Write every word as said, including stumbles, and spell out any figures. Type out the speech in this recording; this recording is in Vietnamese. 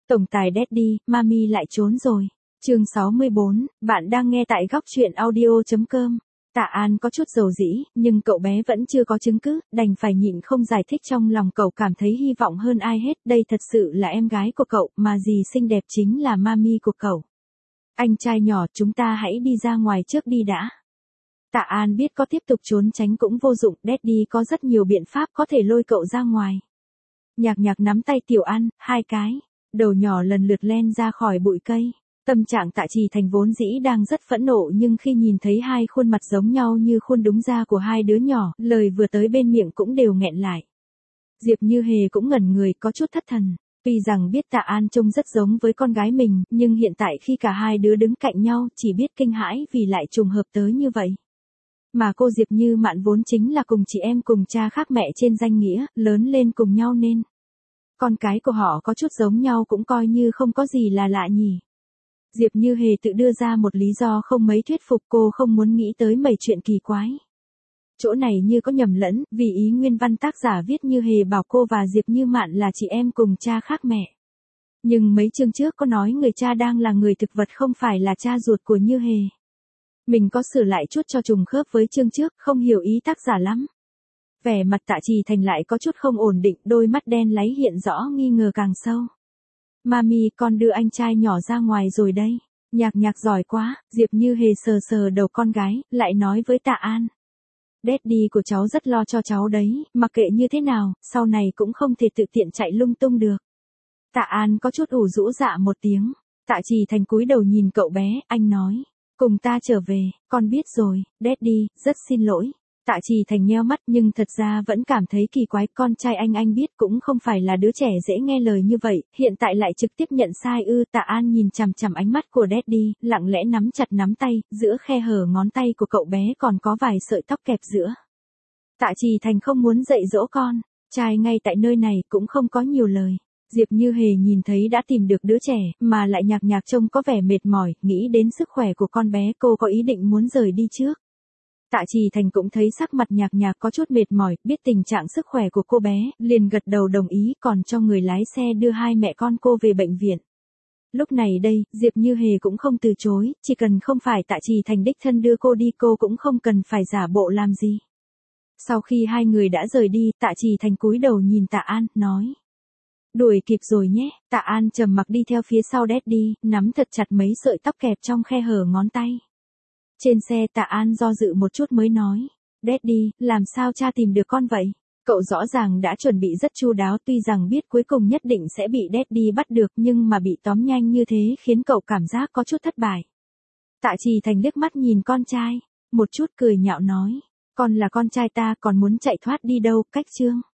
Tổng tài Daddy, Mami lại trốn rồi. Chương sáu mươi bốn, bạn đang nghe tại góc truyện audio chấm com. Tạ An có chút dầu dĩ, nhưng cậu bé vẫn chưa có chứng cứ, đành phải nhịn không giải thích. Trong lòng cậu cảm thấy hy vọng hơn ai hết, đây thật sự là em gái của cậu, mà dì xinh đẹp chính là Mami của cậu. Anh trai nhỏ, chúng ta hãy đi ra ngoài trước đi đã. Tạ An biết có tiếp tục trốn tránh cũng vô dụng, Daddy có rất nhiều biện pháp có thể lôi cậu ra ngoài. Nhạc Nhạc nắm tay Tiểu An, hai cái, đầu nhỏ lần lượt len ra khỏi bụi cây. Tâm trạng Tạ Trì Thành vốn dĩ đang rất phẫn nộ, nhưng khi nhìn thấy hai khuôn mặt giống nhau như khuôn đúng da của hai đứa nhỏ, lời vừa tới bên miệng cũng đều nghẹn lại. Diệp Như Hề cũng ngẩn người, có chút thất thần. Tuy rằng biết Tạ An trông rất giống với con gái mình, nhưng hiện tại khi cả hai đứa đứng cạnh nhau, chỉ biết kinh hãi vì lại trùng hợp tới như vậy. Mà cô Diệp Như Mạn vốn chính là cùng chị em cùng cha khác mẹ trên danh nghĩa, lớn lên cùng nhau nên con cái của họ có chút giống nhau cũng coi như không có gì là lạ nhỉ. Diệp Như Hề tự đưa ra một lý do không mấy thuyết phục, cô không muốn nghĩ tới mấy chuyện kỳ quái. Chỗ này như có nhầm lẫn, vì ý nguyên văn tác giả viết Như Hề bảo cô và Diệp Như Mạn là chị em cùng cha khác mẹ. Nhưng mấy chương trước có nói người cha đang là người thực vật không phải là cha ruột của Như Hề. Mình có sửa lại chút cho trùng khớp với chương trước, không hiểu ý tác giả lắm. Vẻ mặt Tạ Trì Thành lại có chút không ổn định, đôi mắt đen láy hiện rõ nghi ngờ càng sâu. Mami, con đưa anh trai nhỏ ra ngoài rồi đây. Nhạc Nhạc giỏi quá, Diệp Như Hề sờ sờ đầu con gái, lại nói với Tạ An. Daddy của cháu rất lo cho cháu đấy, mặc kệ như thế nào, sau này cũng không thể tự tiện chạy lung tung được. Tạ An có chút ủ rũ dạ một tiếng. Tạ Trì Thành cúi đầu nhìn cậu bé, anh nói. Cùng ta trở về, con biết rồi, Daddy, rất xin lỗi. Tạ Trì Thành nheo mắt nhưng thật ra vẫn cảm thấy kỳ quái, con trai anh anh biết cũng không phải là đứa trẻ dễ nghe lời như vậy, hiện tại lại trực tiếp nhận sai ư. Tạ An nhìn chằm chằm ánh mắt của Daddy, lặng lẽ nắm chặt nắm tay, giữa khe hở ngón tay của cậu bé còn có vài sợi tóc kẹp giữa. Tạ Trì Thành không muốn dạy dỗ con, trai ngay tại nơi này cũng không có nhiều lời. Diệp Như Hề nhìn thấy đã tìm được đứa trẻ, mà lại Nhạc Nhạc trông có vẻ mệt mỏi, nghĩ đến sức khỏe của con bé, cô có ý định muốn rời đi trước. Tạ Trì Thành cũng thấy sắc mặt Nhạc Nhạc có chút mệt mỏi, biết tình trạng sức khỏe của cô bé, liền gật đầu đồng ý, còn cho người lái xe đưa hai mẹ con cô về bệnh viện. Lúc này đây, Diệp Như Hề cũng không từ chối, chỉ cần không phải Tạ Trì Thành đích thân đưa cô đi, cô cũng không cần phải giả bộ làm gì. Sau khi hai người đã rời đi, Tạ Trì Thành cúi đầu nhìn Tạ An, nói. Đuổi kịp rồi nhé. Tạ An trầm mặc đi theo phía sau Daddy, nắm thật chặt mấy sợi tóc kẹp trong khe hở ngón tay. Trên xe Tạ An do dự một chút mới nói. Daddy, làm sao cha tìm được con vậy? Cậu rõ ràng đã chuẩn bị rất chu đáo, tuy rằng biết cuối cùng nhất định sẽ bị Daddy bắt được, nhưng mà bị tóm nhanh như thế khiến cậu cảm giác có chút thất bại. Tạ Trì Thành liếc mắt nhìn con trai, một chút cười nhạo nói. Con là con trai ta, còn muốn chạy thoát đi đâu, cách chương.